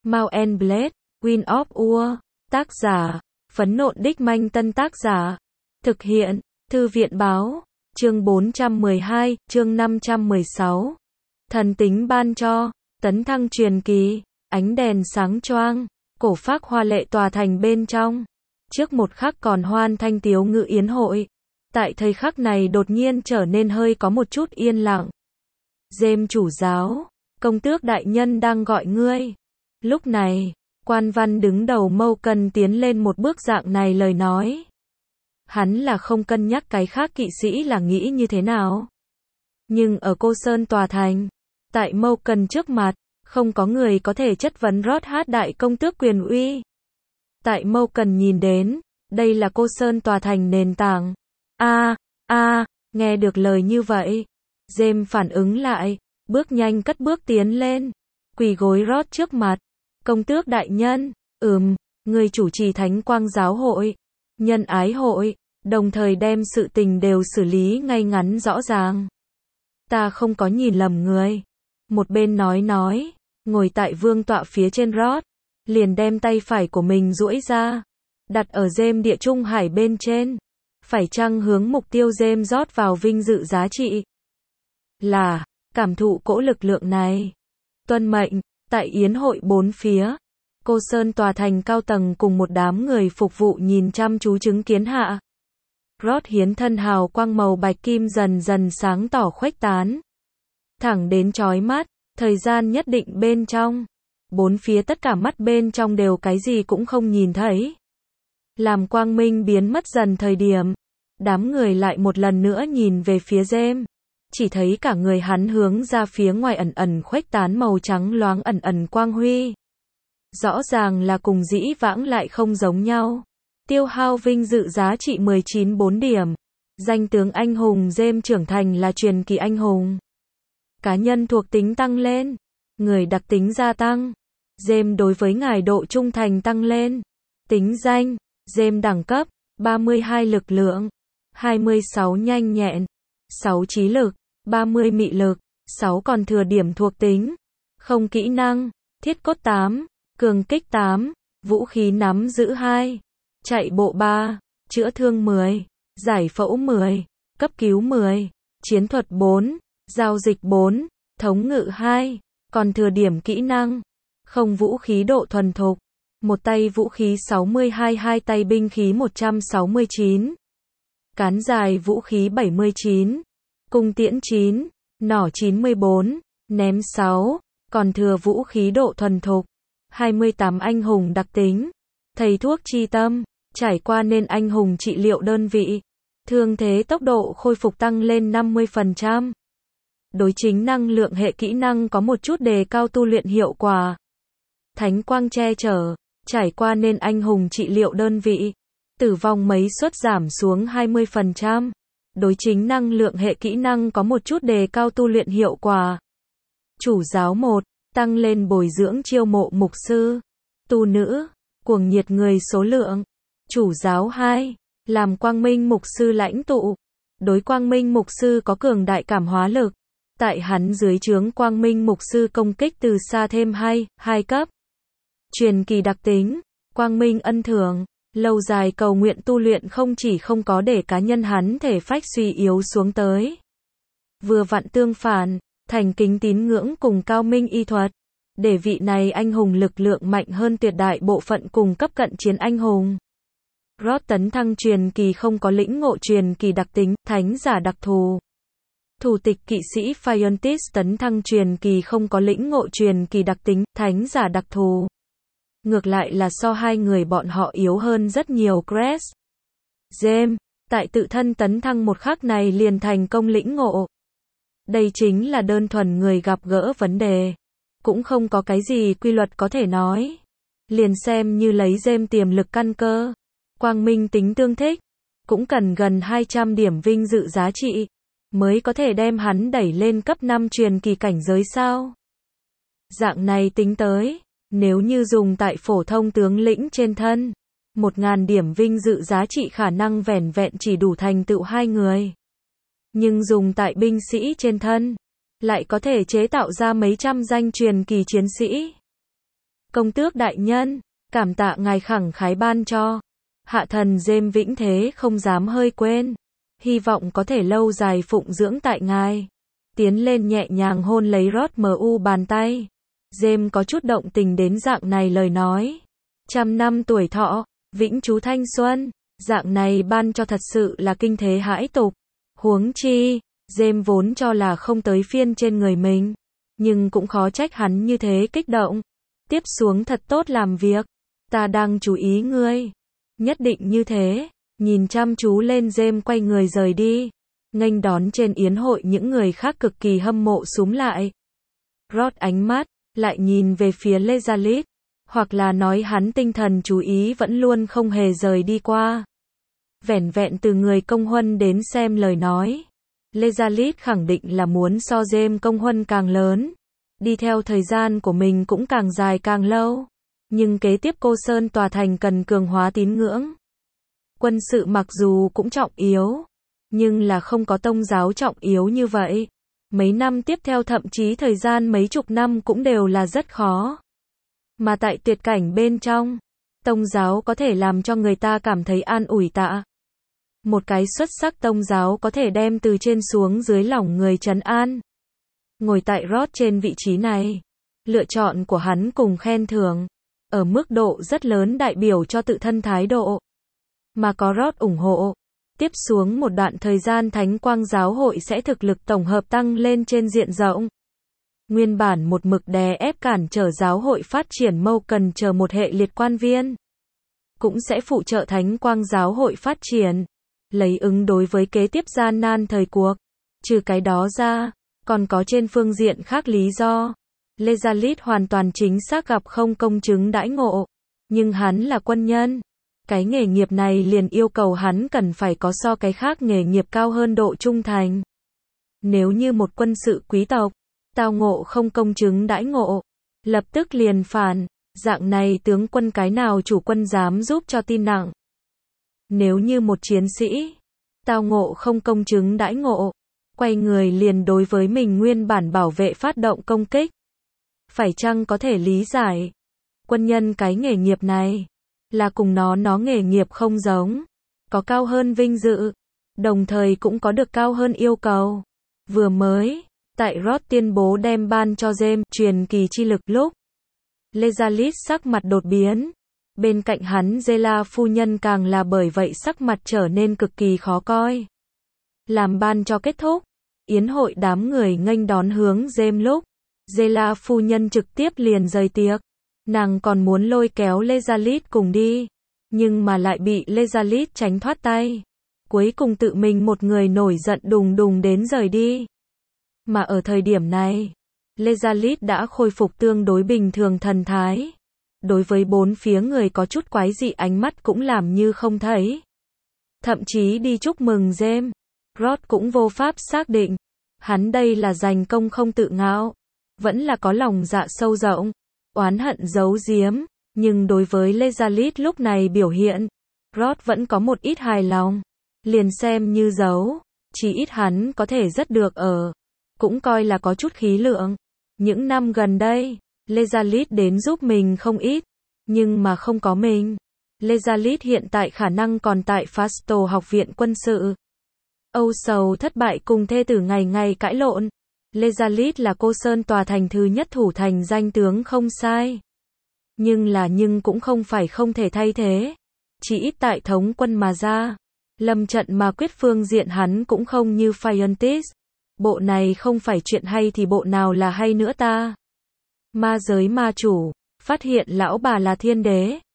Mount and Blade, Wind of War. Tác giả, Phấn Nộn Đích Manh. Tân tác giả, thực hiện, Thư viện Báo. Chương 412, chương 516. Thần tính ban cho, tấn thăng truyền kỳ, ánh đèn sáng choang, cổ phác hoa lệ tòa thành bên trong. Trước một khắc còn hoan thanh tiếu ngự yến hội, tại thời khắc này đột nhiên trở nên hơi có một chút yên lặng. Giêm chủ giáo, công tước đại nhân đang gọi ngươi. Lúc này, quan văn đứng đầu Mâu Cần tiến lên một bước dạng này lời nói. Hắn là không cân nhắc cái khác kỵ sĩ là nghĩ như thế nào. Nhưng ở Cô Sơn tòa thành, tại Mâu Cần trước mặt, không có người có thể chất vấn Rót Hát đại công tước quyền uy. Tại Mâu Cần nhìn đến, đây là Cô Sơn tòa thành nền tảng. Nghe được lời như vậy, Giêm phản ứng lại, bước nhanh cất bước tiến lên, quỳ gối Rót trước mặt. Công tước đại nhân, người chủ trì Thánh Quang Giáo hội, Nhân Ái hội, đồng thời đem sự tình đều xử lý ngay ngắn rõ ràng. Ta không có nhìn lầm người. Một bên nói, ngồi tại vương tọa phía trên Rót, liền đem tay phải của mình duỗi ra, đặt ở Giêm địa trung hải bên trên. Phải chăng hướng mục tiêu Giêm rót vào vinh dự giá trị? Là, cảm thụ cỗ lực lượng này. Tuân mệnh, tại yến hội bốn phía, Cô Sơn tòa thành cao tầng cùng một đám người phục vụ nhìn chăm chú chứng kiến hạ. Rót hiến thân hào quang màu bạch kim dần dần sáng tỏ khuếch tán. Thẳng đến chói mắt, thời gian nhất định bên trong. Bốn phía tất cả mắt bên trong đều cái gì cũng không nhìn thấy. Làm quang minh biến mất dần thời điểm, đám người lại một lần nữa nhìn về phía Giêm. Chỉ thấy cả người hắn hướng ra phía ngoài ẩn ẩn khuếch tán màu trắng loáng ẩn ẩn quang huy. Rõ ràng là cùng dĩ vãng lại không giống nhau. Tiêu hao vinh dự giá trị 19-4 điểm. Danh tướng anh hùng Giêm trưởng thành là truyền kỳ anh hùng. Cá nhân thuộc tính tăng lên. Người đặc tính gia tăng. Giêm đối với ngài độ trung thành tăng lên. Tính danh, Giêm đẳng cấp, 32 lực lượng, 26 nhanh nhẹn, 6 trí lực, 30 mị lực, 6 còn thừa điểm thuộc tính. Không kỹ năng, thiết cốt 8, cường kích 8, vũ khí nắm giữ 2, chạy bộ 3, chữa thương 10, giải phẫu 10, cấp cứu 10, chiến thuật 4, giao dịch 4, thống ngự 2, còn thừa điểm kỹ năng. Không vũ khí độ thuần thục, một tay vũ khí 62, hai tay binh khí 169, cán dài vũ khí 79, cung tiễn 9, nỏ 94, ném 6, còn thừa vũ khí độ thuần thục, 28 anh hùng đặc tính, thầy thuốc chi tâm, trải qua nên anh hùng trị liệu đơn vị, thương thế tốc độ khôi phục tăng lên 50%. Đối chính năng lượng hệ kỹ năng có một chút đề cao tu luyện hiệu quả. Thánh quang che chở, trải qua nên anh hùng trị liệu đơn vị, tử vong mấy suất giảm xuống 20%. Đối chính năng lượng hệ kỹ năng có một chút đề cao tu luyện hiệu quả. Chủ giáo 1, tăng lên bồi dưỡng chiêu mộ mục sư, tu nữ, cuồng nhiệt người số lượng. Chủ giáo 2, làm quang minh mục sư lãnh tụ. Đối quang minh mục sư có cường đại cảm hóa lực. Tại hắn dưới trướng quang minh mục sư công kích từ xa thêm 2 cấp. Truyền kỳ đặc tính, quang minh ân thường, lâu dài cầu nguyện tu luyện không chỉ không có để cá nhân hắn thể phách suy yếu xuống tới. Vừa vặn tương phản, thành kính tín ngưỡng cùng cao minh y thuật, để vị này anh hùng lực lượng mạnh hơn tuyệt đại bộ phận cùng cấp cận chiến anh hùng. Rót tấn thăng truyền kỳ không có lĩnh ngộ truyền kỳ đặc tính, thánh giả đặc thù. Thủ tịch kỵ sĩ Phiontis tấn thăng truyền kỳ không có lĩnh ngộ truyền kỳ đặc tính, thánh giả đặc thù. Ngược lại là so hai người bọn họ yếu hơn rất nhiều. Crest Giêm, tại tự thân tấn thăng một khắc này liền thành công lĩnh ngộ. Đây chính là đơn thuần người gặp gỡ vấn đề. Cũng không có cái gì quy luật có thể nói. Liền xem như lấy Giêm tiềm lực căn cơ, quang minh tính tương thích, cũng cần gần 200 điểm vinh dự giá trị, mới có thể đem hắn đẩy lên cấp 5 truyền kỳ cảnh giới sao. Dạng này tính tới, nếu như dùng tại phổ thông tướng lĩnh trên thân, 1000 điểm vinh dự giá trị khả năng vẻn vẹn chỉ đủ thành tựu 2 người. Nhưng dùng tại binh sĩ trên thân, lại có thể chế tạo ra mấy trăm danh truyền kỳ chiến sĩ. Công tước đại nhân, cảm tạ ngài khẳng khái ban cho. Hạ thần James vĩnh thế không dám hơi quên. Hy vọng có thể lâu dài phụng dưỡng tại ngài. Tiến lên nhẹ nhàng hôn lấy Rod bàn tay. James có chút động tình đến dạng này lời nói. 100 năm tuổi thọ, vĩnh trú thanh xuân. Dạng này ban cho thật sự là kinh thế hãi tục. Huống chi, James vốn cho là không tới phiên trên người mình. Nhưng cũng khó trách hắn như thế kích động. Tiếp xuống thật tốt làm việc. Ta đang chú ý ngươi. Nhất định như thế. Nhìn chăm chú lên James quay người rời đi. Nghênh đón trên yến hội những người khác cực kỳ hâm mộ xúm lại. Rod ánh mắt, lại nhìn về phía Lezalit. Hoặc là nói hắn tinh thần chú ý vẫn luôn không hề rời đi qua. Vẻn vẹn từ người công huân đến xem lời nói. Lezalit khẳng định là muốn so James công huân càng lớn. Đi theo thời gian của mình cũng càng dài càng lâu. Nhưng kế tiếp Cô Sơn tòa thành cần cường hóa tín ngưỡng. Quân sự mặc dù cũng trọng yếu, nhưng là không có tông giáo trọng yếu như vậy. Mấy năm tiếp theo thậm chí thời gian mấy chục năm cũng đều là rất khó. Mà tại tuyệt cảnh bên trong, tông giáo có thể làm cho người ta cảm thấy an ủi tạ. Một cái xuất sắc tông giáo có thể đem từ trên xuống dưới lòng người trấn an. Ngồi tại Rod trên vị trí này, lựa chọn của hắn cùng khen thưởng, ở mức độ rất lớn đại biểu cho tự thân thái độ. Mà có Rod ủng hộ, tiếp xuống một đoạn thời gian Thánh Quang Giáo hội sẽ thực lực tổng hợp tăng lên trên diện rộng. Nguyên bản một mực đè ép cản trở giáo hội phát triển mâu cần chờ một hệ liệt quan viên. Cũng sẽ phụ trợ Thánh Quang Giáo hội phát triển, lấy ứng đối với kế tiếp gian nan thời cuộc. Trừ cái đó ra, còn có trên phương diện khác lý do. Lezalit hoàn toàn chính xác gặp không công chứng đãi ngộ. Nhưng hắn là quân nhân. Cái nghề nghiệp này liền yêu cầu hắn cần phải có so cái khác nghề nghiệp cao hơn độ trung thành. Nếu như một quân sự quý tộc, tao ngộ không công chứng đãi ngộ, lập tức liền phản, dạng này tướng quân cái nào chủ quân dám giúp cho tin nặng. Nếu như một chiến sĩ, tao ngộ không công chứng đãi ngộ, quay người liền đối với mình nguyên bản bảo vệ phát động công kích. Phải chăng có thể lý giải, quân nhân cái nghề nghiệp này, là cùng nó nghề nghiệp không giống, có cao hơn vinh dự, đồng thời cũng có được cao hơn yêu cầu. Vừa mới, tại Rod tuyên bố đem ban cho James truyền kỳ chi lực lúc, Lezalit sắc mặt đột biến. Bên cạnh hắn Zela phu nhân càng là bởi vậy sắc mặt trở nên cực kỳ khó coi. Làm ban cho kết thúc, yến hội đám người nghênh đón hướng James lúc, Zela phu nhân trực tiếp liền rời tiệc. Nàng còn muốn lôi kéo Lezalit cùng đi, nhưng mà lại bị Lezalit tránh thoát tay. Cuối cùng tự mình một người nổi giận đùng đùng đến rời đi. Mà ở thời điểm này, Lezalit đã khôi phục tương đối bình thường thần thái. Đối với bốn phía người có chút quái dị ánh mắt cũng làm như không thấy. Thậm chí đi chúc mừng James, Rod cũng vô pháp xác định. Hắn đây là giành công không tự ngạo, vẫn là có lòng dạ sâu rộng, oán hận giấu giếm. Nhưng đối với Lezalit lúc này biểu hiện, Rod vẫn có một ít hài lòng. Liền xem như giấu, chỉ ít hắn có thể rất được ở. Cũng coi là có chút khí lượng. Những năm gần đây, Lezalit đến giúp mình không ít, nhưng mà không có mình. Lezalit hiện tại khả năng còn tại Fasto học viện quân sự. Âu sầu thất bại cùng thê tử ngày ngày cãi lộn. Lezalit là Cô Sơn tòa thành thứ nhất thủ thành danh tướng không sai. Nhưng cũng không phải không thể thay thế. Chỉ ít tại thống quân mà ra. Lâm trận mà quyết phương diện hắn cũng không như Phiontis. Bộ này không phải chuyện hay thì bộ nào là hay nữa ta. Ma giới ma chủ, phát hiện lão bà là thiên đế.